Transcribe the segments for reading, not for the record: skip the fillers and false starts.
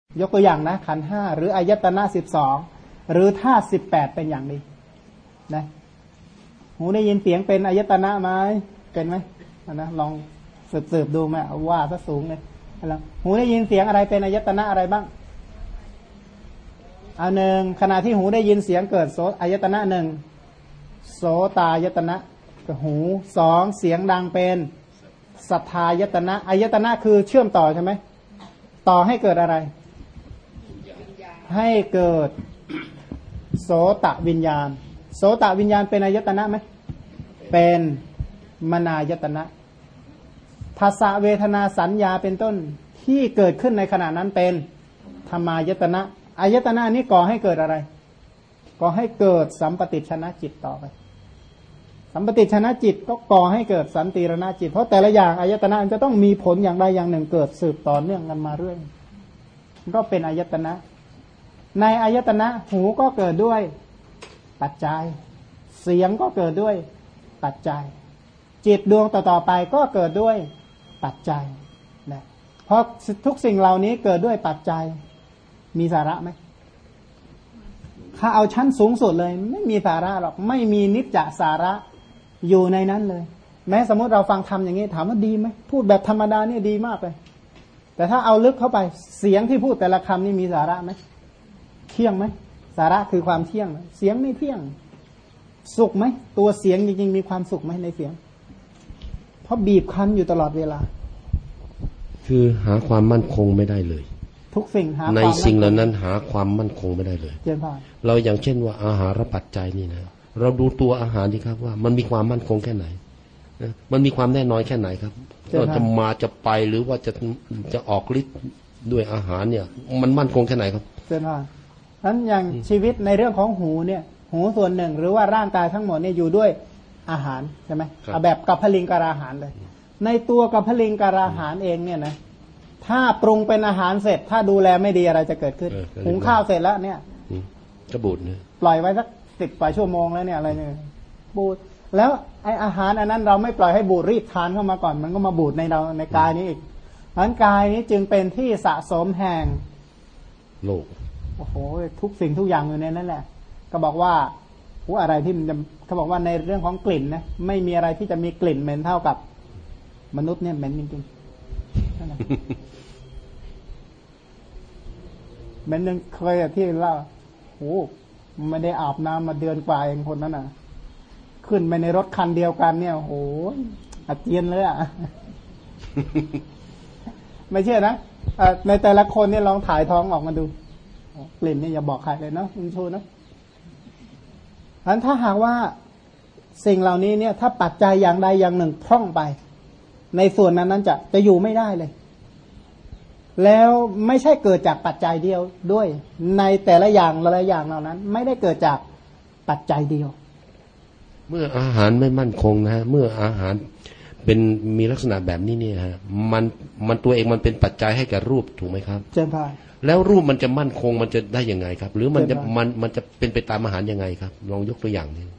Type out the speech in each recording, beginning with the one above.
ยกตัวอย่างนะขันธ์ห้าหรืออายตนะ12หรือธาตุ18เป็นอย่างนี้นะหูได้ยินเสียงเป็นอายตนะไหมเป็นไหมนะลองสืบดูไหมว่าซะสูงเลยแล้วหูได้ยินเสียงอะไรเป็นอายตนะอะไรบ้างเอาหนึ่งขณะที่หูได้ยินเสียงเกิดอายตนะหนึ่งโสตายตนะกับหูสองเสียงดังเป็นสัทธายตนะอายตนะคือเชื่อมต่อใช่ไหมต่อให้เกิดอะไรให้เกิดโสตวิญญาณโสตวิญญาณเป็นอายตนะไหมเป็นมนายตนะภาษาเวทนาสัญญาเป็นต้นที่เกิดขึ้นในขณะนั้นเป็นธรรมายตนะอายตนะนี้ก่อให้เกิดอะไรก่อให้เกิดสัมปติชนะจิตต่อไปสัมปติชนะจิตก็ก่อให้เกิดสันติรณจิตเพราะแต่ละอย่างอายตนะจะต้องมีผลอย่างใดอย่างหนึ่งเกิดสืบต่อเนื่องกันมาเรื่อยก็เป็นอายตนะในอายตนะหูก็เกิดด้วยปัจจัยเสียงก็เกิดด้วยปัจจัยจิตดวงต่อๆไปก็เกิดด้วยปัจจัยนะเพราะทุกสิ่งเหล่านี้เกิดด้วยปัจจัยมีสาระไหมถ้าเอาชั้นสูงสุดเลยไม่มีสาระหรอกไม่มีนิจจสาระอยู่ในนั้นเลยแม้สมมติเราฟังธรรมอย่างนี้ถามว่าดีไหมพูดแบบธรรมดาเนี่ยดีมากเลยแต่ถ้าเอาลึกเข้าไปเสียงที่พูดแต่ละคำนี่มีสาระไหมเที่ยงไหมสาระคือความเที่ยงเสียงไม่เที่ยงสุขไหมตัวเสียงจริงๆมีความสุขไหมในเสียงเพราะบีบคั้นอยู่ตลอดเวลาคือหาความมั่นคงไม่ได้เลยทุกสิ่งหาในสิ่งเหล่านั้นหาความมั่นคงไม่ได้เลยเราอย่างเช่นว่าอาหารปัจจัยนี่นะเราดูตัวอาหารดีครับว่ามันมีความมั่นคงแค่ไหนมันมีความแน่นอนแค่ไหนครับเราจะมาจะไปหรือว่าจะออกฤทธิ์ด้วยอาหารเนี่ยมันมั่นคงแค่ไหนครับเช่นว่านั้นอย่างชีวิตในเรื่องของหูเนี่ยหูส่วนหนึ่งหรือว่าร่างกายทั้งหมดเนี่ยอยู่ด้วยอาหารใช่ไหมเอาแบบกัพพลิงการาหารเลยในตัวกัพพลิงการาหารเองเนี่ยนะถ้าปรุงเป็นอาหารเสร็จถ้าดูแลไม่ดีอะไรจะเกิดขึ้นหุงข้าวเสร็จแล้วเนี่ยจะบูดเนี่ยปล่อยไว้สัก10 กว่าชั่วโมงแล้วเนี่ยอะไรเนี่ยบูดแล้วไออาหารอันนั้นเราไม่ปล่อยให้บูดรีบทานเข้ามาก่อนมันก็มาบูดในเราในกายนี้อีกเพราะฉะนั้นกายนี้จึงเป็นที่สะสมแห่งโลกโอ้โหทุกสิ่งทุกอย่างอยู่ในนั้นแหละก็บอกว่าอะไรที่มันจะเขาบอกว่าในเรื่องของกลิ่นนะไม่มีอะไรที่จะมีกลิ่นเหม็นเท่ากับมนุษย์เนี่ยเหม็นจริงๆเหม็นนึงเคยที่เล่าโอ้ไม่ได้อาบน้ำมาเดือนกว่าเองคนนั้นน่ะขึ้นไปในรถคันเดียวกันเนี่ยโอ้ยอาเจียนเลยอ่ะ ไม่เชื่อนะในแต่ละคนเนี่ยลองถ่ายท้องออกมาดูกลิ่นนี่อย่าบอกใครเลยเนาะคุณชูนะอันถ้าหากว่าสิ่งเหล่านี้เนี่ยถ้าปัจจัยอย่างใดอย่างหนึ่งพร่องไปในส่วนนั้นจะอยู่ไม่ได้เลยแล้วไม่ใช่เกิดจากปัจจัยเดียวด้วยในแต่ละอย่างเหล่านั้นไม่ได้เกิดจากปัจจัยเดียวเมื่ออาหารไม่มั่นคงนะฮะเมื่ออาหารเป็นมีลักษณะแบบนี้เนี่ยฮะมันตัวเองมันเป็นปัจจัยให้แก่รูปถูกไหมครับเจนพายแล้วรูปมันจะมั่นคงมันจะได้ยังไงครับหรือมันจะเป็นไปตามอาหารยังไงครับลองยกตัวอย่างนี้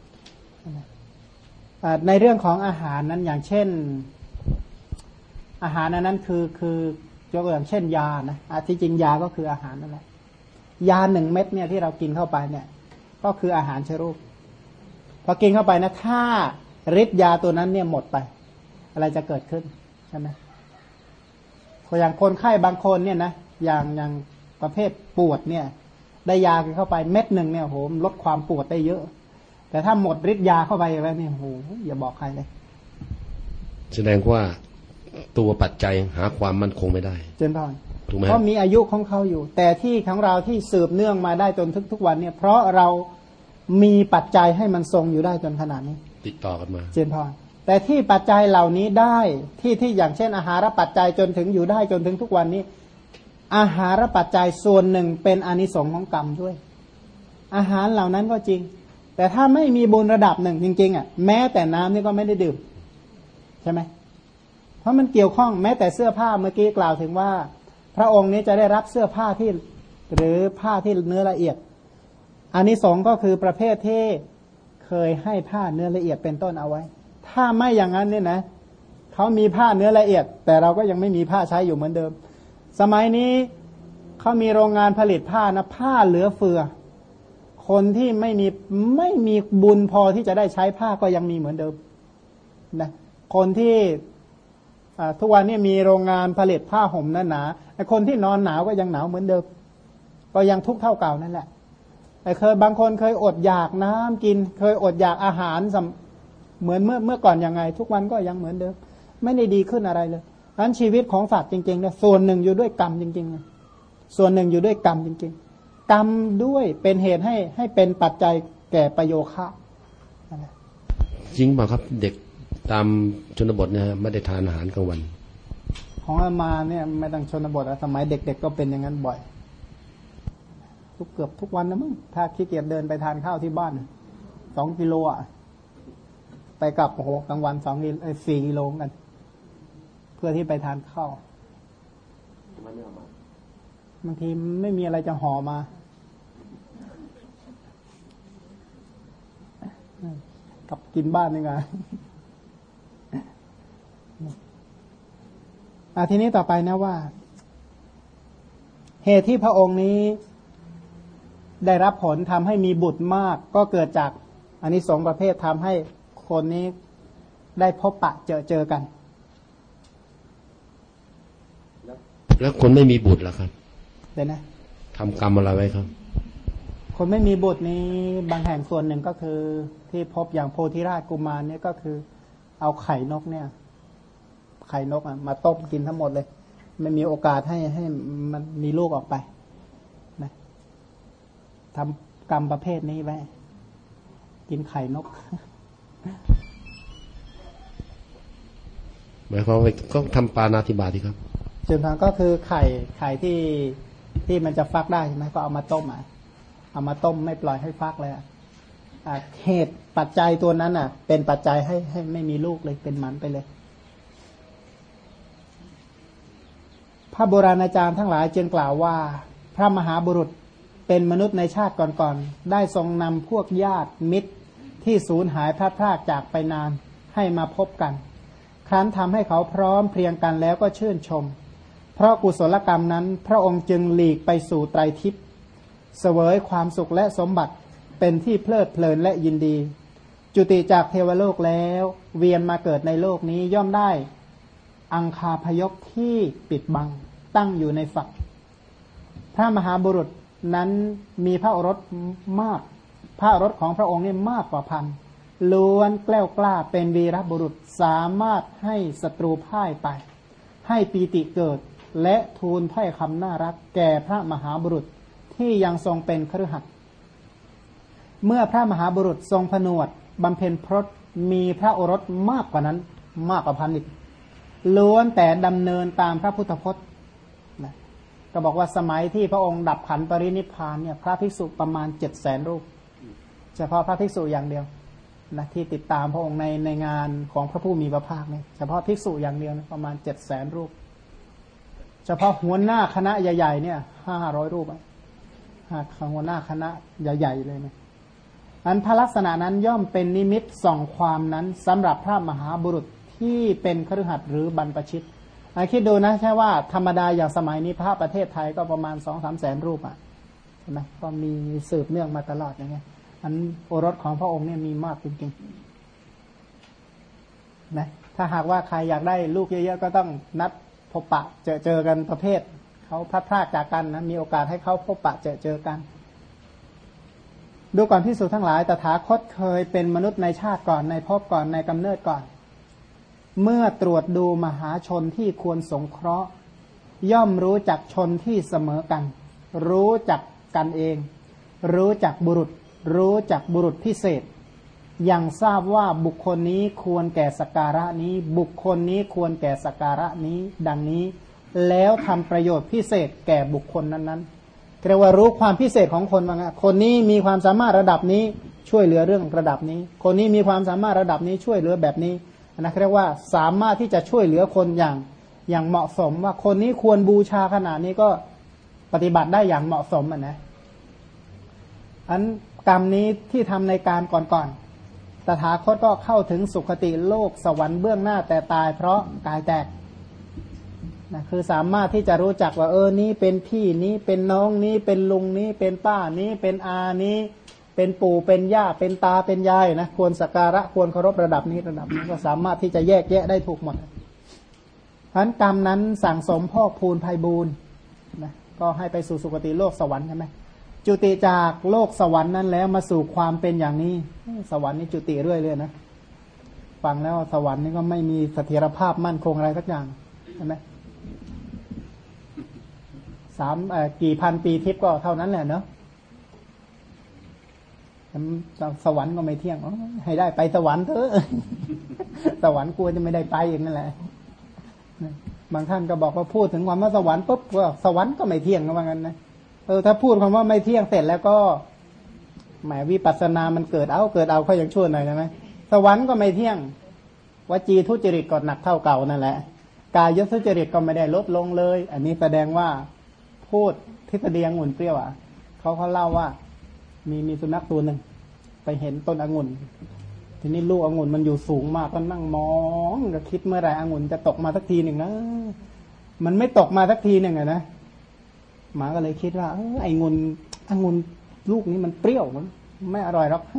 ในเรื่องของอาหารนั้นอย่างเช่นอาหารนั้นคือยกตัวอย่างเช่นยานะที่จริงยาก็คืออาหารนั่นแหละยา1 เม็ดเนี่ยที่เรากินเข้าไปเนี่ยก็คืออาหารเชื้อโรคพอกินเข้าไปนะถ้าฤทธิ์ยาตัวนั้นเนี่ยหมดไปอะไรจะเกิดขึ้นใช่ไหมอย่างคนไข้บางคนเนี่ยนะอย่างประเภทปวดเนี่ยได้ยาเข้าไปเม็ดหนึ่งเนี่ยโหลดความปวดได้เยอะแต่ถ้าหมดฤทธิ์ยาเข้าไปแล้วเนี่ยโหอย่าบอกใครเลยแสดงว่าตัวปัจจัยหาความมั่นคงไม่ได้เจนพรถูกไหมเพราะมีอายุของเขาอยู่แต่ที่ของเราที่สืบเนื่องมาได้จนทุกวันเนี่ยเพราะเรามีปัจจัยให้มันทรงอยู่ได้จนขนาดนี้ติดต่อกันมาเจนพรแต่ที่ปัจจัยเหล่านี้ได้ที่อย่างเช่นอาหารปัจจัยจนถึงอยู่ได้จนถึงทุกวันนี้อาหารปัจจัยส่วนหนึ่งเป็นอานิสงส์ของกรรมด้วยอาหารเหล่านั้นก็จริงแต่ถ้าไม่มีบุญระดับหนึ่งจริงๆอ่ะแม้แต่น้ำนี่ก็ไม่ได้ดื่มใช่ไหมเพราะมันเกี่ยวข้องแม้แต่เสื้อผ้าเมื่อกี้กล่าวถึงว่าพระองค์นี้จะได้รับเสื้อผ้าที่หรือผ้าที่เนื้อละเอียดอานิสงส์ก็คือประเภทที่เคยให้ผ้าเนื้อละเอียดเป็นต้นเอาไว้ถ้าไม่อย่างนั้นเนี่ยนะเขามีผ้าเนื้อละเอียดแต่เราก็ยังไม่มีผ้าใช้อยู่เหมือนเดิมสมัยนี้เขามีโรงงานผลิตผ้านะผ้าเหลือเฟือคนที่ไม่มีบุญพอที่จะได้ใช้ผ้าก็ยังมีเหมือนเดิมนะคนที่ทุกวันนี้มีโรงงานผลิตผ้าห่มหนาๆไอ้คนที่นอนหนาวก็ยังหนาวเหมือนเดิมก็ยังทุกข์เท่าเก่านั่นแหละแต่บางคนเคยอดอยากน้ำกินเคยอดอยากอาหารเหมือนเมื่อก่อนยังไงทุกวันก็ยังเหมือนเดิมไม่ได้ดีขึ้นอะไรเลยนั้นชีวิตของสัตว์จริงๆเนี่ยส่วนหนึ่งอยู่ด้วยกรรมจริงๆส่วนหนึ่งอยู่ด้วยกรรมจริงๆกรรมด้วยเป็นเหตุให้เป็นปัจจัยแก่ประโยคะจริงป่ะครับเด็กตามชนบทเนี่ยไม่ได้ทานอาหารกลางวันของอามาเนี่ยไม่ต้องชนบทสมัยเด็กๆก็เป็นอย่างนั้นบ่อยเกือบทุกวันนะมั้งถ้าขี้เกียจเดินไปทานข้าวที่บ้าน2 กิโลอ่ะไปกลับโอ้โหกลางวัน4 กิโลกันเพื่อที่ไปทานข้าวบางทีไม่มีอะไรจะห่อมากลับกินบ้านนี่ไงทีนี้ต่อไปนะว่าเหตุที่พระองค์นี้ได้รับผลทำให้มีบุตรมากก็เกิดจากอานิสงส์ประเภททำให้คนนี้ได้พบปะเจอกันแล้วคนไม่มีบุตรล่ะครับเดี๋ยวนะทำกรรมอะไรไว้ครับคนไม่มีบุตรนี้บางแห่งส่วนหนึ่งก็คือที่พบอย่างโพธิราชกุมารเนี่ยก็คือเอาไข่นกเนี่ยไข่นกมาต้มกินทั้งหมดเลยไม่มีโอกาสให้มันมีลูกออกไปนะทำกรรมประเภทนี้ไว้กินไข่นกหมายความว่าก็ทำปาณาติบาตครับส่วนทางก็คือไข่ที่มันจะฟักได้ใช่ไหมก็เอามาต้มเอามาต้มไม่ปล่อยให้ฟักเลยเหตุปัจจัยตัวนั้นเป็นปัจจัยให้ไม่มีลูกเลยเป็นหมันไปเลยพระโบราณอาจารย์ทั้งหลายจึงกล่าวว่าพระมหาบุรุษเป็นมนุษย์ในชาติก่อนๆได้ทรงนำพวกญาติมิตรที่สูญหายพลัดพรากจากไปนานให้มาพบกันครั้นทำให้เขาพร้อมเพรียงกันแล้วก็ชื่นชมเพราะกุศลกรรมนั้นพระองค์จึงหลีกไปสู่ไตรทิพย์เสวยความสุขและสมบัติเป็นที่เพลิดเพลินและยินดีจุติจากเทวโลกแล้วเวียนมาเกิดในโลกนี้ย่อมได้อังคาพยพที่ปิดบังตั้งอยู่ในฝักพระมหาบุรุษนั้นมีพระโอรสมากพระโอรสของพระองค์นี่มากกว่าพันล้วนแกล้วกล้าเป็นวีรบุรุษสามารถให้ศัตรูพ่ายไปให้ปีติเกิดและทูลถ้อยคำน่ารักแก่พระมหาบุรุษที่ยังทรงเป็นคฤหัสถ์เมื่อพระมหาบุรุษทรงผนวดบำเพ็ญพรตมีพระโอรสมากกว่านั้นมากกว่าพันอีกล้วนแต่ดำเนินตามพระพุทธพจน์นะก็บอกว่าสมัยที่พระองค์ดับขันปรินิพพานเนี่ยพระภิกษุประมาณ 700,000 รูปเฉพาะพระภิกษุอย่างเดียวนะที่ติดตามพระองค์ในงานของพระผู้มีพระภาคเนี่ยเฉพาะภิกษุอย่างเดียวนะประมาณ 700,000 รูปเฉพาะหัวหน้าคณะใหญ่ๆเนี่ย500 รูปหัวหน้าคณะใหญ่ๆเลยนะอันพระลักษณะนั้นย่อมเป็นนิมิตส่องความนั้นสำหรับพระมหาบุรุษที่เป็นคฤหัสถ์หรือบรรพชิตคิดดูนะใช่ว่าธรรมดาอย่างสมัยนี้พระประเทศไทยก็ประมาณ 2-3 แสนรูปใช่ไหมก็มีสืบเนื่องมาตลอดอย่างเงี้ยอันโอรสของพระองค์เนี่ยมีมากจริงๆนะถ้าหากว่าใครอยากได้ลูกเยอะๆก็ต้องนัดพบปะเจอกันประเภทเขาพลัดพรากจากกันนะมีโอกาสให้เขาพบปะเจอกันดูก่อนภิกษุทั้งหลายตถาคตเคยเป็นมนุษย์ในชาติก่อนในภพก่อนในกำเนิดก่อนเมื่อตรวจดูมหาชนที่ควรสงเคราะห์ย่อมรู้จักชนที่เสมอกันรู้จักกันเองรู้จักบุรุษพิเศษยังทราบว่าบุคคลนี้ควรแก่สักการะนี้บุคคลนี้ควรแก่สักการะนี้ดังนี้แล้วทำประโยชน์พิเศษแก่บุคคลนั้นๆเรียกว่ารู้ความพิเศษของคนว่าคนนี้มีความสามารถระดับนี้ช่วยเหลือเรื่องระดับนี้คนนี้มีความสามารถระดับนี้ช่วยเหลือแบบนี้นะเรียกว่าสามารถที่จะช่วยเหลือคนอย่างเหมาะสมว่าคนนี้ควรบูชาขนาดนี้ก็ปฏิบัติได้อย่างเหมาะสมนะอันกรรมนี้ที่ทำในการก่อนตถาคตก็เข้าถึงสุคติโลกสวรรค์เบื้องหน้าแต่ตายเพราะกายแตกนะคือสามารถที่จะรู้จักว่านี้เป็นพี่นี้เป็นน้องนี้เป็นลุงนี้เป็นป้านี้เป็นอานี้เป็นปู่เป็นย่าเป็นตาเป็นยายนะควรสักการะควรเคารพระดับนี้ก็สามารถที่จะแยกแยะได้ถูกหมดเพราะฉะนั้นกรรมนั้นสั่งสมพอกพูนไพบูรณ์นะก็ให้ไปสู่สุคติโลกสวรรค์ใช่ไหมจุติจากโลกสวรรค์นั้นแล้วมาสู่ความเป็นอย่างนี้สวรรค์นี่จุติเรื่อยๆนะฟังแล้วสวรรค์นี่ก็ไม่มีเสถียรภาพมั่นคงอะไรสักอย่างใช่ไหมกี่พันปีทิพย์ก็เท่านั้นแหละเนาะสวรรค์ก็ไม่เที่ยงให้ได้ไปสวรรค์เถอะสวรรค์กลัวจะไม่ได้ไปอย่างนั้นแหละบางท่านก็บอกว่าพูดถึงความว่าสวรรค์ปุ๊บก็สวรรค์ก็ไม่เที่ยงก็ว่างั้นนะถ้าพูดคำว่าไม่เที่ยงเสร็จแล้วก็หมายวิปัสสนามันเกิดเอาเขาอย่างชั่วหน่อยใช่ไหมสวรรค์ก็ไม่เที่ยงวจีทุจริตก็หนักเท่าเก่านั่นแหละกายทุจริตก็ไม่ได้ลดลงเลยอันนี้แสดงว่าพูดทฤษฎีองุ่นเปรี้ยวอ่ะเขาเล่าว่ามีสุนัขตัวหนึ่งไปเห็นต้นองุ่นทีนี้ลูกองุ่นมันอยู่สูงมากก็นั่งมองก็คิดเมื่อไหร่องุ่นจะตกมาสักทีหนึ่งนะมันไม่ตกมาสักทีหนึ่งอะนะหมาก็เลยคิดว่าไอ้องุ่นลูกนี้มันเปรี้ยวมันไม่อร่อยหรอก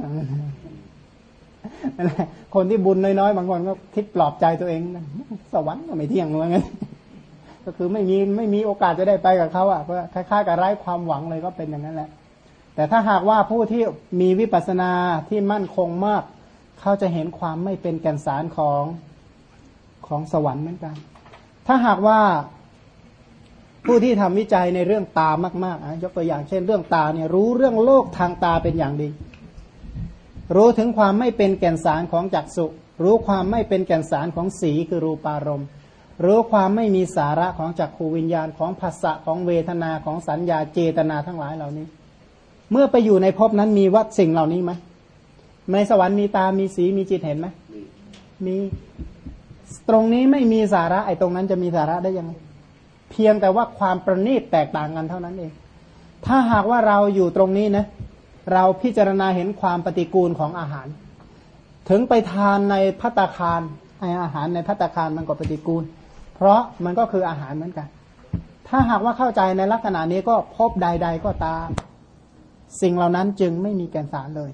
คนที่บุญน้อยๆบางคนก็คิดปลอบใจตัวเองสวรรค์ก็ไม่เที่ยงว่างั้นก็คือไม่มีโอกาสจะได้ไปกับเขาอ่ะเพราะคล้ายๆกับไร้ความหวังเลยก็เป็นอย่างนั้นแหละแต่ถ้าหากว่าผู้ที่มีวิปัสสนาที่มั่นคงมากเขาจะเห็นความไม่เป็นแก่นสารของสวรรค์เหมือนกันถ้าหากว่าผู้ที่ทำวิจัยในเรื่องตามากๆยกตัวอย่างเช่นเรื่องตาเนี่ยรู้เรื่องโลกทางตาเป็นอย่างดีรู้ถึงความไม่เป็นแก่นสารของจักษุรู้ความไม่เป็นแก่นสารของสีคือรูปารมณ์รู้ความไม่มีสาระของจักขูวิญญาณของภาษะของเวทนาของสัญญาเจตนาทั้งหลายเหล่านี้เมื่อไปอยู่ในภพนั้นมีวัดสิ่งเหล่านี้ไหมในสวรรค์มีตามีสีมีจิตเห็นไหมมีตรงนี้ไม่มีสาระไอ้ตรงนั้นจะมีสาระได้ยังไงเพียงแต่ว่าความประณีตแตกต่างกันเท่านั้นเองถ้าหากว่าเราอยู่ตรงนี้นะเราพิจารณาเห็นความปฏิกูลของอาหารถึงไปทานในภัตตาคารอาหารในภัตตาคารมันก็ปฏิกูลเพราะมันก็คืออาหารเหมือนกันถ้าหากว่าเข้าใจในลักษณะนี้ก็พบใดๆก็ตามสิ่งเหล่านั้นจึงไม่มีแก่นสารเลย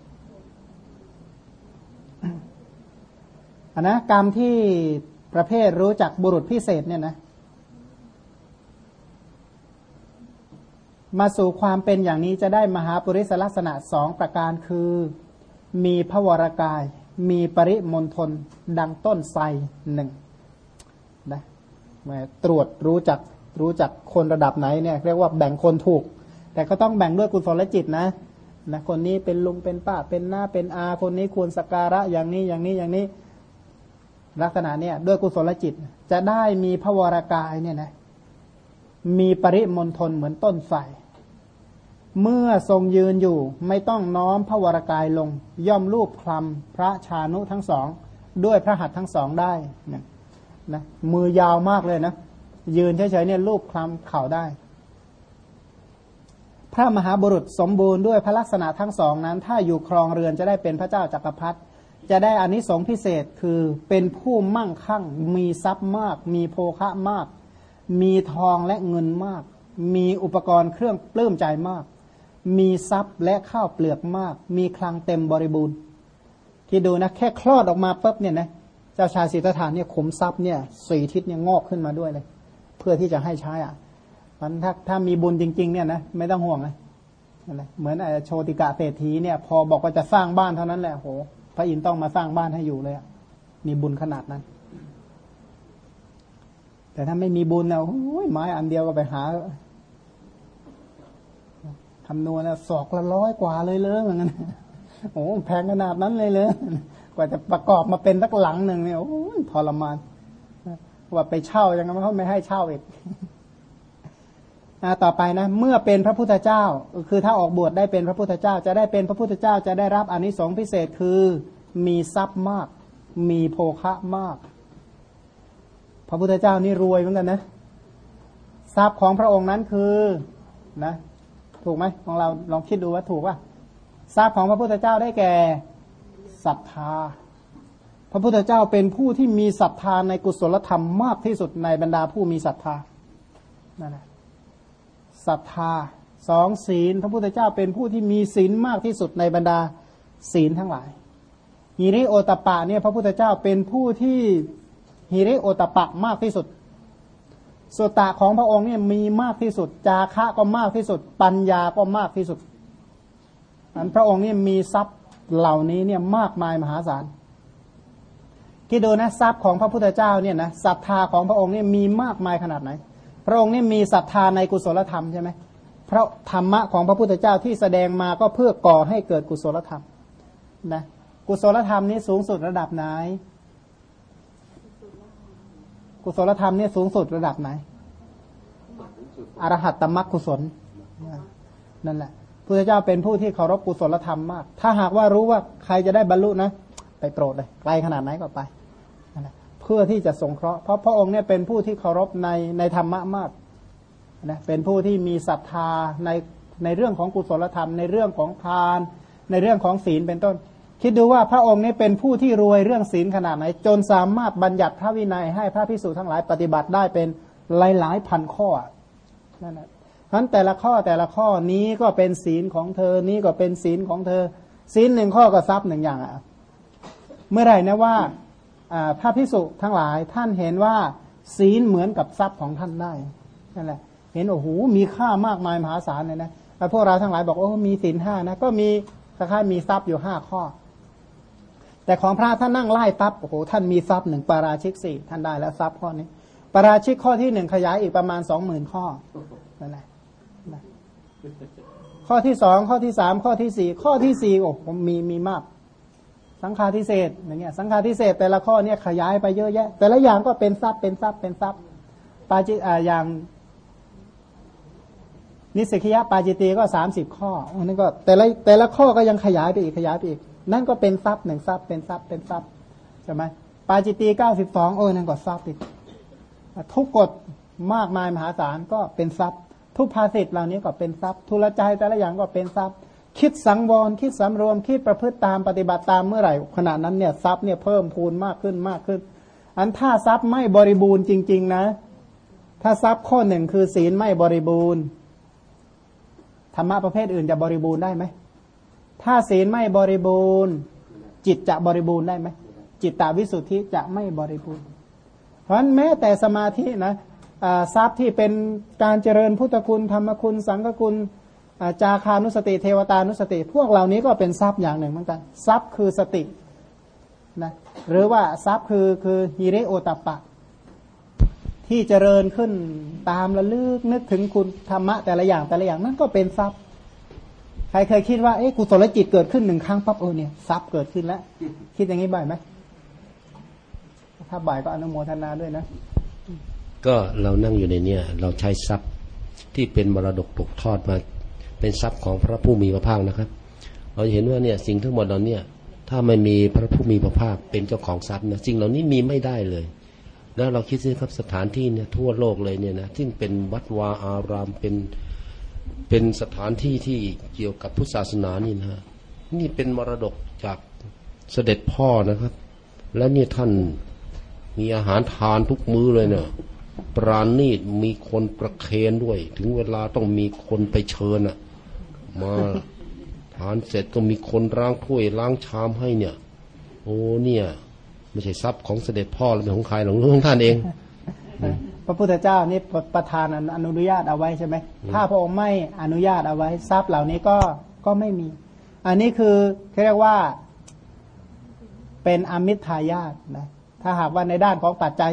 นะกรรมที่ประเภทรู้จักบุรุษพิเศษเนี่ยนะมาสู่ความเป็นอย่างนี้จะได้มหาปุริสลักษณะ2ประการคือมีพระวรกายมีปริมณฑลดังต้นไทรหนึ่งนะตรวจรู้จักคนระดับไหนเนี่ยเรียกว่าแบ่งคนถูกแต่ก็ต้องแบ่งด้วยกุศลจิตนะคนนี้เป็นลุงเป็นป้าเป็นน้าเป็นอาคนนี้ควรสักการะอย่างนี้ลักษณะเนี่ยด้วยกุศลจิตจะได้มีพระวรากายเนี่ยนะมีปริมณฑลเหมือนต้นไทรเมื่อทรงยืนอยู่ไม่ต้องน้อมพระวรากายลงย่อมลูบคลำพระชานุทั้งสองด้วยพระหัตถ์ทั้งสองได้นะมือยาวมากเลยนะยืนเฉยๆเนี่ยลูบคลำเข่าได้พระมหาบุรุษสมบูรณ์ด้วยพระลักษณะทั้งสองนั้นถ้าอยู่ครองเรือนจะได้เป็นพระเจ้าจักรพรรดิจะได้อานิสงส์พิเศษคือเป็นผู้มั่งคั่งมีทรัพย์มากมีโภคะมากมีทองและเงินมากมีอุปกรณ์เครื่องปลื้มใจมากมีทรัพย์และข้าวเปลือกมากมีคลังเต็มบริบูรณ์ที่ดูนะแค่คลอดออกมาปุ๊บเนี่ยนะเจ้าชายสิทธัตถะเนี่ยขุมทรัพย์เนี่ย4ทิศเนี่ยงอกขึ้นมาด้วยเลยเพื่อที่จะให้ใช้อ่ะมันถ้ามีบุญจริงๆเนี่ยนะไม่ต้องห่วงเลยเหมือนโชติกะเศรษฐีเนี่ยพอบอกว่าจะสร้างบ้านเท่านั้นแหละโหพระอินทร์ต้องมาสร้างบ้านให้อยู่เลยมีบุญขนาดนั้นแต่ถ้าไม่มีบุญเนี่ยไม้อันเดียวก็ไปหาคำนวณศอกละ100 กว่าเลยเหมือนกันโอ้แพงขนาดนั้นเลยกว่าจะประกอบมาเป็นสักหลังหนึ่งเนี่ยโอ้ทรมานว่าไปเช่ายังไงเขาไม่ให้เช่าอีกต่อไปนะเมื่อเป็นพระพุทธเจ้าคือถ้าออกบวชได้เป็นพระพุทธเจ้าจะได้เป็นพระพุทธเจ้าจะได้รับอานิสงส์พิเศษคือมีทรัพย์มากมีโภคะมากพระพุทธเจ้านี่รวยเหมือนกันนะทรัพย์ของพระองค์นั้นคือนะถูกไหมของเราลองคิดดูว่าถูกป่ะทรัพย์ของพระพุทธเจ้าได้แก่ศรัทธาพระพุทธเจ้าเป็นผู้ที่มีศรัทธาในกุศลธรรมมากที่สุดในบรรดาผู้มีศรัทธานั่นแหละศรัทธาสองศีลพระพุทธเจ้าเป็นผู้ที่มีศีลมากที่สุดในบรรดาศีลทั้งหลายหิริโอตปปะเนี่ยพระพุทธเจ้าเป็นผู้ที่หิริโอตปปะมากที่สุดสุตตะของพระองค์เนี่ยมีมากที่สุดจาคะก็มากที่สุดปัญญาก็มากที่สุดอันพระองค์นี่มีทรัพย์เหล่านี้เนี่ยมากมายมหาศาลคิดดูนะทรัพย์ของพระพุทธเจ้าเนี่ยนะศรัทธาของพระองค์เนี่ยมีมากมายขนาดไหนพระองค์นี่มีศรัทธาในกุศลธรรมใช่ไหมเพราะธรรมะของพระพุทธเจ้าที่แสดงมาก็เพื่อก่อให้เกิดกุศลธรรมนะกุศลธรรมนี้สูงสุดระดับไหนกุศลธรรมนี่สูงสุดระดับไหนอรหัตตมรรคกุศลนั่นแหละพระพุทธเจ้าเป็นผู้ที่เคารพกุศลธรรมมากถ้าหากว่ารู้ว่าใครจะได้บรรลุนะไปโปรดเลยไกลขนาดไหนก็ไปนั่นแหละเพื่อที่จะสงเคราะห์เพราะพระองค์เนี่ยเป็นผู้ที่เคารพในธรรมะมากนะเป็นผู้ที่มีศรัทธาในเรื่องของกุศลธรรมในเรื่องของทานในเรื่องของศีลเป็นต้นคิดดูว่าพระองค์นี้เป็นผู้ที่รวยเรื่องศีลขนาดไหนจนสามารถบัญญัติพระวินัยให้พระภิกษุทั้งหลายปฏิบัติได้เป็นหลายพันข้อนั่นแหละเพราะฉะนั้นแต่ละข้อนี้ก็เป็นศีลของเธอนี้ก็เป็นศีลของเธอศีลหนึ่งข้อก็ทรัพย์หนึ่งอย่างเมื่อไหร่นะว่าพระภิกษุทั้งหลายท่านเห็นว่าศีลเหมือนกับทรัพย์ของท่านได้นั่นแหละเห็นโอ้โหมีค่ามากมายมหาศาลเลยนะแต่พวกเราทั้งหลายบอกโอ้มีศีลห้านะก็มีคล้ายๆมีทรัพย์อยู่5 ข้อแต่ของพระท่านนั่งไล่ปั๊บโอ้โหท่านมีทรัพย์1ปาราชิก4ท่านได้แล้วทรัพย์ข้อนี้ปาราชิกข้อที่1ขยายอีกประมาณ 20,000 ข้อนั่นแหละข้อที่2ข้อที่3ข้อที่4ข้อที่4โอ้ผมมีมากสังฆาทิเศษอย่างเงี้ยสังฆาทิเศษแต่ละข้อเนี่ยขยายไปเยอะแยะแต่ละอย่างก็เป็นทรัพย์ปาจิอย่างนิสกิยะปาจิตีก็30 ข้อนั่นก็แต่ละข้อก็ยังขยายไปอีกนั่นก็เป็นทรัพย์1ทรัพย์เป็นทรัพย์ใช่ไหมปาจิตี92นั่นก็ทรัพย์อีกทุกกฎมากมายมหาศาลก็เป็นทรัพย์ทุกภาษิตเหล่านี้ก็เป็นทรัพย์ทุลใจแต่ละอย่างก็เป็นทรัพย์คิดสังวรคิดสำรวมคิดประพฤติตามปฏิบัติตามเมื่อไหร่ขณะนั้นเนี่ยทรัพย์เนี่ยเพิ่มพูนมากขึ้นอันถ้าทรัพย์ไม่บริบูรณ์จริงๆนะถ้าทรัพย์ข้อ1คือศีลไม่บริบูรณ์ธรรมะประเภทอื่นจะบริบูรณ์ได้ไหมถ้าศีลไม่บริบูรณ์จิตจะบริบูรณ์ได้ไหมจิตตวิสุทธิจะไม่บริบูรณ์เพราะฉะนั้นแม้แต่สมาธินะทรัพย์ที่เป็นการเจริญพุทธคุณธรรมคุณสังฆคุณจาคานุสติเทวตานุสติพวกเหล่านี้ก็เป็นทรัพย์อย่างหนึ่งเหมือนกันทรัพย์คือสตินะหรือว่าทรัพย์คือหิริโอตปปะที่เจริญขึ้นตามระลึกนึกถึงคุณธรรมะแต่ละอย่างนั่นก็เป็นทรัพย์ใครเคยคิดว่ากุศลจิตเกิดขึ้น1 ครั้งปั๊บเนี่ยทรัพย์เกิดขึ้นแล้วคิดอย่างนี้บ่อยไหมถ้าบ่อยก็อนุโมทนาด้วยนะก็เรานั่งอยู่ในเนี่ยเราใช้ทรัพย์ที่เป็นมรดกตกทอดมาเป็นทรัพย์ของพระผู้มีพระภาคนะครับเราเห็นว่าเนี่ยสิ่งทั้งหมดเหล่านี้ถ้าไม่มีพระผู้มีพระภาคเป็นเจ้าของทรัพย์นะสิ่งเหล่านี้มีไม่ได้เลยแล้วเราคิดสิครับสถานที่เนี่ยทั่วโลกเลยเนี่ยนะที่เป็นวัดวาอารามเป็นสถานที่ที่เกี่ยวกับพุทธศาสนานี่นะนี่เป็นมรดกจากเสด็จพ่อนะครับและนี่ท่านมีอาหารทานทุกมื้อเลยเนี่ยปราณีตมีคนประเคนด้วยถึงเวลาต้องมีคนไปเชิญมาทานเสร็จก็มีคนล้างถ้วยล้างชามให้เนี่ยโอ้เนี่ยไม่ใช่ทรัพย์ของเสด็จพ่อหรือของใครหรอกของท่านเองพระพุทธเจ้านี่ประทานอนุญาตเอาไว้ใช่ไหมถ้าพระองค์ไม่อนุญาตเอาไว้ทรัพย์เหล่านี้ก็ไม่มีอันนี้คือเขาเรียกว่าเป็นอมิตรทายาทนะถ้าหากว่าในด้านของปัจจัย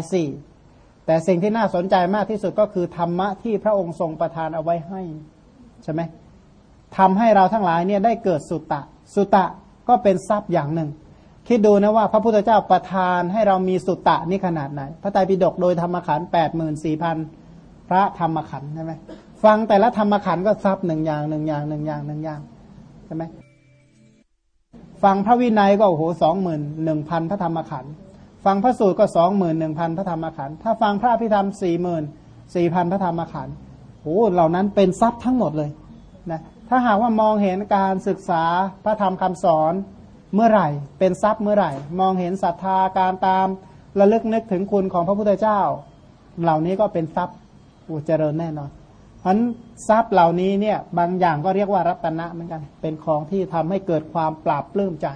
4แต่สิ่งที่น่าสนใจมากที่สุดก็คือธรรมะที่พระองค์ทรงประทานเอาไว้ให้ใช่ไหมทำให้เราทั้งหลายเนี่ยได้เกิดสุตตะก็เป็นทรัพย์อย่างหนึ่งคิดดูนะว่าพระพุทธเจ้าประทานให้เรามีสุตตะนี่ขนาดไหนพระไตรปิฎกโดยธรรมขันธ์ 84,000 พระธรรมขันธ์ใช่ไหมฟังแต่ละธรรมขันธ์ก็ทรัพย์1 อย่างใช่ไหมฟังพระวินัยก็โอ้โห 21,000 พระธรรมขันธ์ฟังพระสูตรก็ 21,000 พระธรรมขันธ์ถ้าฟังพระอภิธรรม 44,000 พระธรรมขันธ์โอ้เหล่านั้นเป็นทรัพย์ทั้งหมดเลยนะถ้าหากว่ามองเห็นการศึกษาพระธรรมคำสอนเมื่อไหร่เป็นทรัพย์เมื่อไหร่มองเห็นศรัทธาการตามระลึกนึกถึงคุณของพระพุทธเจ้าเหล่านี้ก็เป็นทรัพย์เจริญแน่นอนเพราะฉะนั้นทรัพย์เหล่านี้เนี่ยบางอย่างก็เรียกว่ารัตนะเหมือนกันเป็นของที่ทำให้เกิดความปราบปลื้มใจ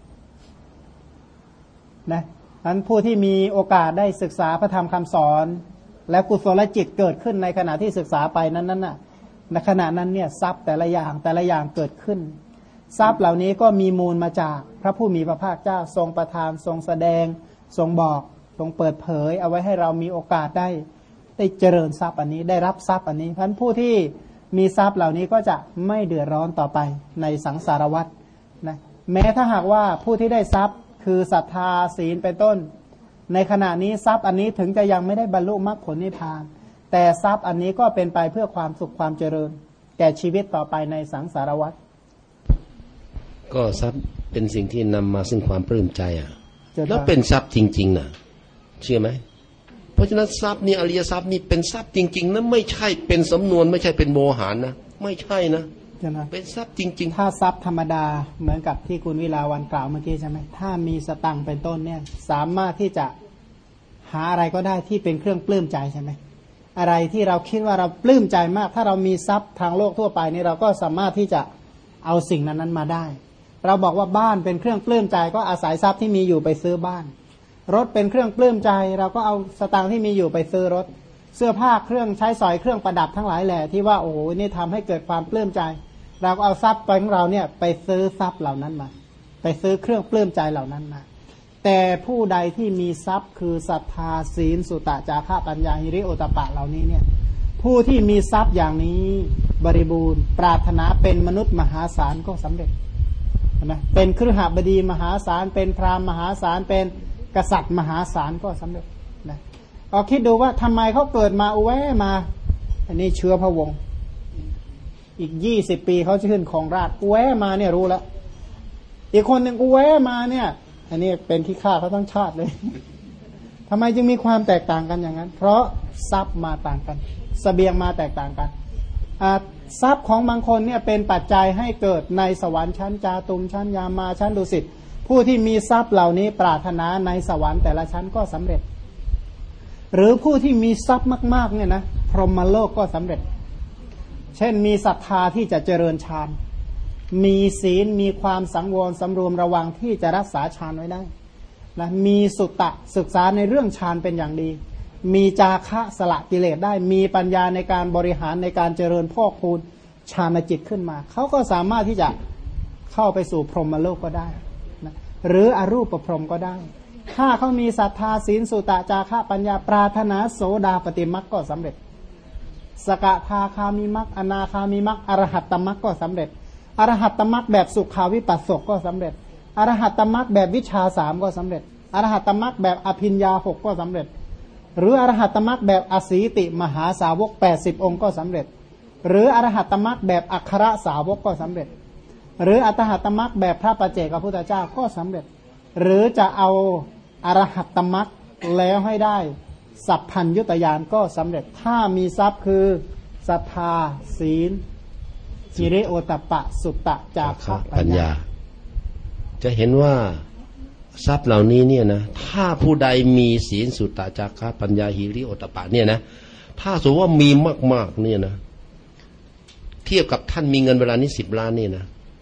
นะนั้นผู้ที่มีโอกาสได้ศึกษาพระธรรมคำสอนและกุศลจิตเกิดขึ้นในขณะที่ศึกษาไปนั้นน่ะในขณะนั้นเนี่ยทรัพย์แต่ละอย่างเกิดขึ้นทรัพย์เหล่านี้ก็มีมูลมาจากพระผู้มีพระภาคเจ้าทรงประทานทรงแสดงทรงบอกทรงเปิดเผยเอาไว้ให้เรามีโอกาสได้เจริญทรัพย์อันนี้ได้รับทรัพย์อันนี้เพราะฉะนั้นผู้ที่มีทรัพย์เหล่านี้ก็จะไม่เดือดร้อนต่อไปในสังสารวัฏนะแม้ถ้าหากว่าผู้ที่ได้ทรัพย์คือศรัทธาศีลเป็นต้นในขณะนี้ทรัพย์อันนี้ถึงจะยังไม่ได้บรรลุมรรคผลนิพพานแต่ทรัพย์อันนี้ก็เป็นไปเพื่อความสุขความเจริญแก่ชีวิตต่อไปในสังสารวัฏก็ทรัพย์เป็นสิ่งที่นำมาซึ่งความปลื้มใจแล้วเป็นทรัพย์จริงๆนะเชื่อไหมเพราะฉะนั้นทรัพย์นี่อริยทรัพย์นี่เป็นทรัพย์จริงๆนะไม่ใช่เป็นสำนวนไม่ใช่เป็นโมหารนะไม่ใช่นะเป็นทรัพย์จริงๆถ้าทรัพย์ธรรมดาเหมือนกับที่คุณวิลาวันกล่าวเมื่อกี้ใช่ไหมถ้ามีสตังค์เป็นต้นเนี่ยสามารถที่จะหาอะไรก็ได้ที่เป็นเครื่องปลื้มใจใช่ไหมอะไรที่เราคิดว่าเราปลื้มใจมากถ้าเรามีทรัพย์ทางโลกทั่วไปนี่เราก็สามารถที่จะเอาสิ่งนั้นมาได้เราบอกว่าบ้านเป็นเครื่องปลื้มใจก็อาศัยทรัพย์ที่มีอยู่ไปซื้อบ้านรถเป็นเครื่องปลื้มใจเราก็เอาสตางค์ที่มีอยู่ไปซื้อรถเสื้อผ้าเครื่องใช้สอยเครื่องประดับทั้งหลายแหละที่ว่าโอ้โหนี่ทำให้เกิดความปลื้มใจเราก็เอาทรัพย์ของเราเนี่ยไปซื้อทรัพย์เหล่านั้นมาไปซื้อเครื่องปลื้มใจเหล่านั้นมาแต่ผู้ใดที่มีทรัพย์คือศรัทธาศีลสุตะจาระปัญญาหิริโอตปะเหล่านี้เนี่ยผู้ที่มีทรัพย์อย่างนี้บริบูรณ์ปรารถนาเป็นมนุษย์มหาศาลก็สำเร็จนะเป็นคฤหบดีมหาศาลเป็นพราหมณ์มหาศาลเป็นกษัตริย์มหาศาลก็สำเร็จนะเอาคิดดูว่าทำไมเขาเกิดมาแวะมาอันนี้เชื้อพระวงศ์อีก20 ปีเขาจะขึ้นของราชแวะมาเนี่ยรู้แล้วอีกคนหนึ่งแวะมาเนี่ยอันนี้เป็นที่ฆ่าเขาทั้งชาติเลยทำไมจึงมีความแตกต่างกันอย่างนั้นเพราะทรัพย์มาต่างกันเสบียงมาแตกต่างกันทรัพย์ของบางคนเนี่ยเป็นปัจจัยให้เกิดในสวรรค์ชั้นจาตุมชั้นยามาชั้นดุสิตผู้ที่มีทรัพย์เหล่านี้ปรารถนาในสวรรค์แต่ละชั้นก็สำเร็จหรือผู้ที่มีทรัพย์มากๆเนี่ยนะพรหมโลกก็สำเร็จเช่นมีศรัทธาที่จะเจริญฌานมีศีลมีความสังวรสำรวมระวังที่จะรักษาฌานไว้ได้นะมีสุตตะศึกษาในเรื่องฌานเป็นอย่างดีมีจาคะสละกิเลสได้มีปัญญาในการบริหารในการเจริญพอกพูนฌานจิตขึ้นมาเขาก็สามารถที่จะเข้าไปสู่พรหมโลกก็ได้นะหรืออรูปพรหมก็ได้ถ้าเขามีศรัทธาศีลสุตะจาคะปัญญาปรารถนาโสดาปฏิมรรคก็สำเร็จสกทาคามิมรรคอนาคามิมรรคอรหัตตมรรคก็สำเร็จอรหัตตมรรคแบบสุขาวิปัสสกก็สำเร็จอรหัตตมรรคแบบวิชา3ก็สำเร็จอรหัตตมรรคแบบอภิญญา6ก็สำเร็จหรืออรหัตตมรรคแบบอสีติมหาสาวก80องค์ก็สำเร็จหรืออรหัตตมรรคแบบอัครสาวกก็สำเร็จหรืออรหัตตมรรคแบบพระปัจเจกพุทธเจ้าก็สำเร็จหรือจะเอาอรหัตตมรรคแล้วให้ได้สัพพัญญุตญาณก็สำเร็จถ้ามีทรัพย์คือศรัทธาศีลหิริโอตปะสุตตะจาคะปัญญาจะเห็นว่าทรัพย์เหล่านี้เนี่ยนะถ้าผู้ใดมีศีลสุตตะจาคะปัญญาหิริโอตปะเนี่ยนะถ้าสมมติว่ามีมากๆเนี่ยนะเทียบกับท่านมีเงินเวลานี้10 ล้านนี่นะ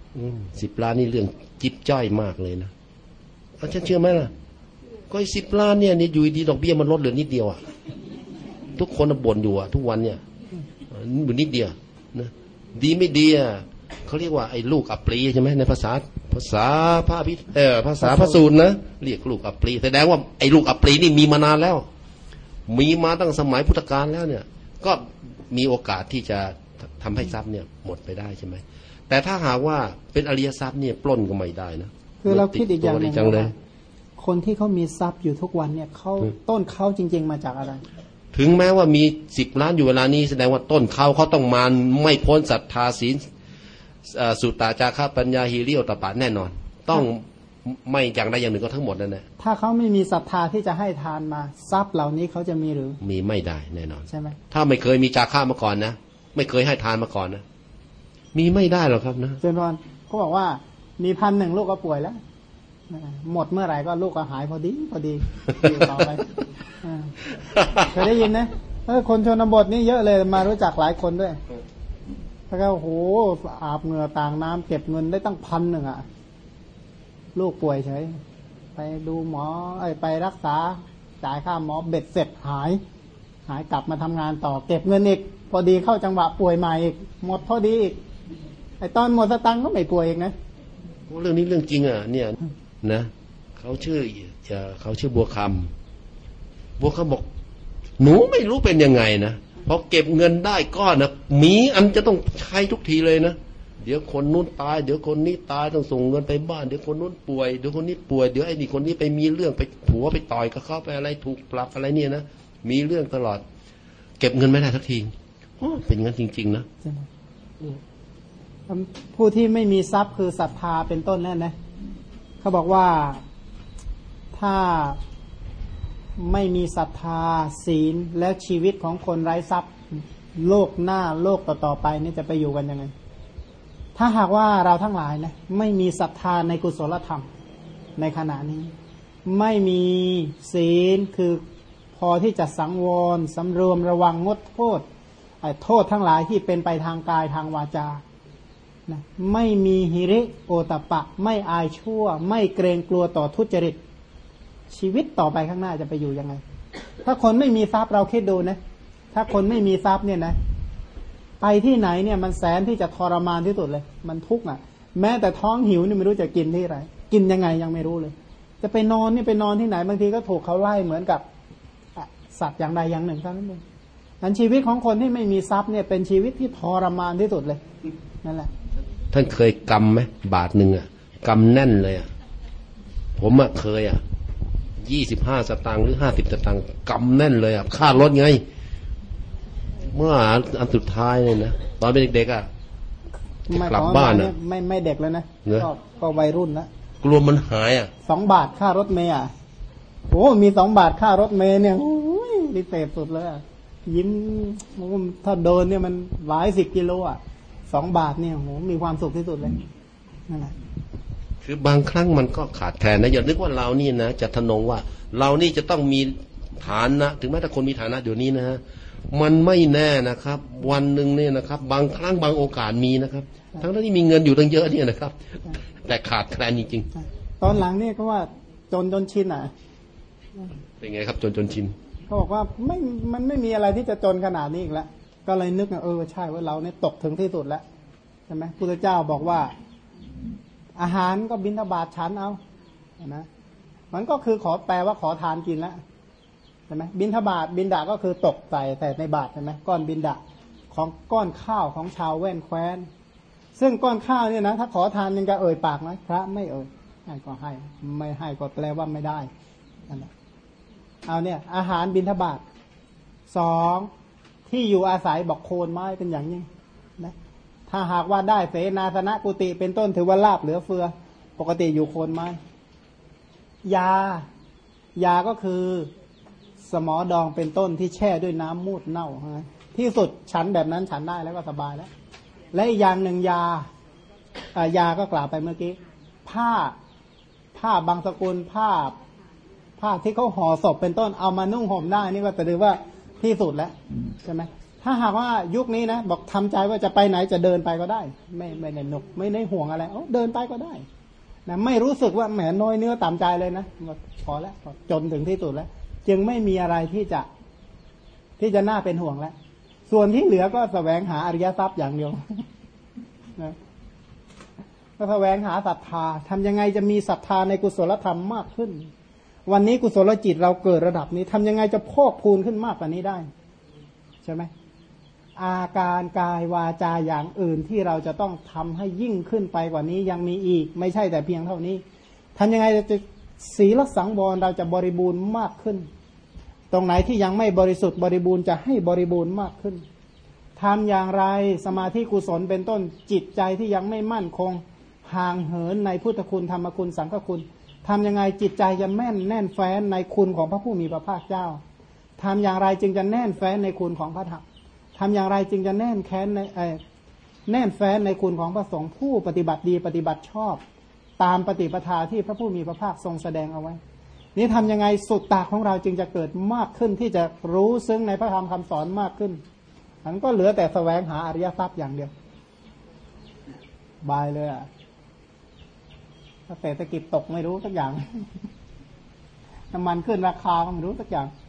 10 ล้านนี่เรื่องจิ๊บจ้อยมากเลยนะอาจารย์เชื่อไหมล่ะก็10 ล้านเนี่ยนี่อยู่ดีดอกเบี้ยมันลดเหลือนิดเดียวอ่ะทุกคนบ่นอยู่อ่ะทุกวันเนี่ยมันนิดเดียวนะดีไม่ดีอ่ะเขาเรียกว่าไอ้ลูกอัปรีใช่ไหมในภาษาพระภาษาพระสูตรนะเรียกลูกอัปรีแสดงว่าไอ้ลูกอัปรีนี่มีมานานแล้วมีมาตั้งสมัยพุทธกาลแล้วเนี่ยก็มีโอกาสที่จะทำให้ทรัพย์เนี่ยหมดไปได้ใช่ไหมแต่ถ้าหากว่าเป็นอริยทรัพย์เนี่ยปล้นก็ไม่ได้นะคือเราคิดอีกอย่างหนึ่งว่าคนที่เขามีทรัพย์อยู่ทุกวันเนี่ยเขาต้นเขาจริงๆมาจากอะไรถึงแม้ว่ามี10 ล้านอยู่เวลานี้แสดงว่าต้นเขาต้องมาไม่พ้นศรัทธาศีลสุตตะจาคะปัญญาหิริโอตปะแน่นอนต้องไม่อย่างใดอย่างหนึ่งก็ทั้งหมดนั่นแหละถ้าเขาไม่มีศรัทธาที่จะให้ทานมาทรัพย์เหล่านี้เขาจะมีหรือมีไม่ได้แน่นอนใช่ไหมถ้าไม่เคยมีจาคะมาก่อนนะไม่เคยให้ทานมาก่อนนะมีไม่ได้หรอกครับนะเจนพรเขาบอกว่ามี1,000ลูกก็ป่วยแล้วหมดเมื่อไหร่ก็ลูกก็หายพอดีอยู่ต่อไปเคยได้ยินนะคนชนบทนี่เยอะเลยมารู้จักหลายคนด้วยแล้วก็โอ้โหอาบเหงื่อต่างน้ำเก็บเงินได้ตั้ง1,000อ่ะลูกป่วยเฉยไปดูหมอไปรักษาจ่ายค่าหมอเบ็ดเสร็จหายกลับมาทำงานต่อเก็บเงินอีกพอดีเข้าจังหวะป่วยใหม่อีกหมดพอดีอีกไอตอนหมดสตังค์ก็ไม่ป่วยอีกนะเรื่องนี้เรื่องจริงอ่ะเนี่ยนะเขาชื่อบัวคำบอกหนูไม่รู้เป็นยังไงนะพอเก็บเงินได้ก้อนนะมีอันจะต้องใช้ทุกทีเลยนะเดี๋ยวคนนู้นตายเดี๋ยวคนนี้ตายต้องส่งเงินไปบ้านเดี๋ยวคนนู้นป่วยเดี๋ยวคนนี้ป่วยเดี๋ยวไอ้นี่คนนี้ไปมีเรื่องไปผัวไปต่อยกับเขาไปอะไรถูกปรับอะไรเนี่ยนะมีเรื่องตลอดเก็บเงินไม่ได้สักทีเป็นงั้นจริงๆนะผู้ที่ไม่มีทรัพย์คือศรัทธาเป็นต้นนั่นนะเขาบอกว่าถ้าไม่มีศรัทธาศีลและชีวิตของคนไร้ทรัพย์โลกหน้าโลกต่อๆไปนี่จะไปอยู่กันยังไงถ้าหากว่าเราทั้งหลายนะไม่มีศรัทธาในกุศลธรรมในขณะนี้ไม่มีศีลคือพอที่จะสังวรสำรวมระวังงดโทษโทษทั้งหลายที่เป็นไปทางกายทางวาจานะไม่มีหิริโอตปะไม่อายชั่วไม่เกรงกลัวต่อทุจริตชีวิตต่อไปข้างหน้าจะไปอยู่ยังไงถ้าคนไม่มีทรัพย์เราคิดดูนะถ้าคนไม่มีทรัพย์เนี่ยนะไปที่ไหนเนี่ยมันแสนที่จะทรมานที่สุดเลยมันทุกข์อ่ะแม้แต่ท้องหิวนี่ไม่รู้จะกินที่ไหนกินยังไงยังไม่รู้เลยจะไปนอนนี่ไปนอนที่ไหนบางทีก็ถูกเขาไล่เหมือนกับสัตว์อย่างใดอย่างหนึ่งเท่านั้นเองอันชีวิตของคนที่ไม่มีทรัพย์เนี่ยเป็นชีวิตที่ทรมานที่สุดเลยนั่นแหละท่านเคยกำไหมบาทหนึ่งอ่ะกำแน่นเลยอ่ะผมอ่ะเคยอ่ะ25 สตางค์หรือ50 สตางค์กำแน่นเลยอ่ะค่ารถไงเมื่ออันสุดท้ายเลยนะตอนเป็นเด็กๆอ่ะกลับบ้านอ่ะไม่เด็กแล้วนะก็วัยรุ่นแล้วกลัวมันหายอ่ะ 2 บาทค่ารถเมย์อ่ะโอ้มี2 บาทค่ารถเมย์เนี่ยพิเศษสุดเลยยิ้มถ้าโดนเนี่ยมันหลาย10 กิโลอ่ะ2 บาทเนี่ยโหมีความสุขที่สุดเลยนั่นแหละคือบางครั้งมันก็ขาดแคลนนะอย่านึกว่าเรานี่นะจะทะนงว่าเรานี่จะต้องมีฐานะถึงแม้แต่คนมีฐานะเดี๋ยวนี้นะฮะมันไม่แน่นะครับวันหนึ่งเนี่ยนะครับบางครั้งบางโอกาสมีนะครับทั้งที่มีเงินอยู่ตั้งเยอะเนี่ยนะครับแต่ขาดแคลนจริงๆตอนหลังเนี่ยก็ว่าจนชินอ่ะเป็นไงครับจนชินเขาบอกว่ามันไม่มีอะไรที่จะจนขนาดนี้อีกแล้วก็เลยนึกใช่ว่าเราเนี่ยตกถึงที่สุดแล้วใช่ไหมพุทธเจ้าบอกว่าอาหารก็บิณฑบาตฉันเอานะมันก็คือขอแปลว่าขอทานกินแล้วใช่ไหมบิณฑบาตบิณฑะก็คือตกใส่แต่ในบาตรใช่ไหมก้อนบิณฑะของก้อนข้าวของชาวแว่นแคว้นซึ่งก้อนข้าวเนี่ยนะถ้าขอทานยังจะปากไหมพระไม่ให้ก็ให้ไม่ให้ก็แปลว่าไม่ได้นั่นแหละเอาเนี่ยอาหารบิณฑบาต2ที่อยู่อาศัยบอกโคนไม้เป็นอย่างนี้นะถ้าหากว่าได้เสนาสนะกุฏิเป็นต้นถือว่าลาภเหลือเฟือปกติอยู่โคนไม้ยาก็คือสมอดองเป็นต้นที่แช่ด้วยน้ำมูดเน่าที่สุดฉันแบบนั้นฉันได้แล้วก็สบายแล้วและอีกอย่างหนึ่งยาก็กล่าวไปเมื่อกี้ผ้าบางสกุลผ้าที่เขาห่อศพเป็นต้นเอามานุ่งห่มได้นี่ก็ถือว่าที่สุดแล้วใช่ไหมถ้าหากว่ายุคนี้นะบอกทำใจว่าจะไปไหนจะเดินไปก็ได้ไม่ได้หนุกไม่ได้ห่วงอะไรเดินไปก็ได้นะไม่รู้สึกว่าแหมน้อยเนื้อต่ำใจเลยนะพอแล้วจนถึงที่สุดแล้วจึงไม่มีอะไรที่จะน่าเป็นห่วงแล้วส่วนที่เหลือก็แสวงหาอริยทรัพย์อย่างเดียวนะก็แสวงหาศรัทธาทำยังไงจะมีศรัทธาในกุศลธรรมมากขึ้นวันนี้กุศลจิตเราเกิดระดับนี้ทำยังไงจะพอกพูนขึ้นมากกว่านี้ได้ใช่ไหมอาการกายวาจาอย่างอื่นที่เราจะต้องทำให้ยิ่งขึ้นไปกว่านี้ยังมีอีกไม่ใช่แต่เพียงเท่านี้ทำยังไงจะศีลสังวรเราจะบริบูรณ์มากขึ้นตรงไหนที่ยังไม่บริสุทธิ์บริบูรณ์จะให้บริบูรณ์มากขึ้นทำอย่างไรสมาธิกุศลเป็นต้นจิตใจที่ยังไม่มั่นคงห่างเหินในพุทธคุณธรรมคุณสังฆคุณทำยังไงจิตใจจะแน่นแฟ้นในคุณของพระผู้มีพระภาคเจ้าทำอย่างไรจึงจะแน่นแฟ้นในคุณของพระธรรมทำอย่างไรจึงจะแน่นแฟ้นในคุณของพระสงฆ์ผู้ปฏิบัติดีปฏิบัติชอบตามปฏิปทาที่พระผู้มีพระภาคทรงแสดงเอาไว้นี่ทำยังไงสุตตะของเราจึงจะเกิดมากขึ้นที่จะรู้ซึ้งในพระธรรมคำสอนมากขึ้นมันก็เหลือแต่แสวงหาอริยทรัพย์อย่างเดียวบายเลยอ่ะถ้าเศรษฐกิจตกไม่รู้สักอย่างน้ำมันขึ้นราคาก็ไม่รู้สักอย่าง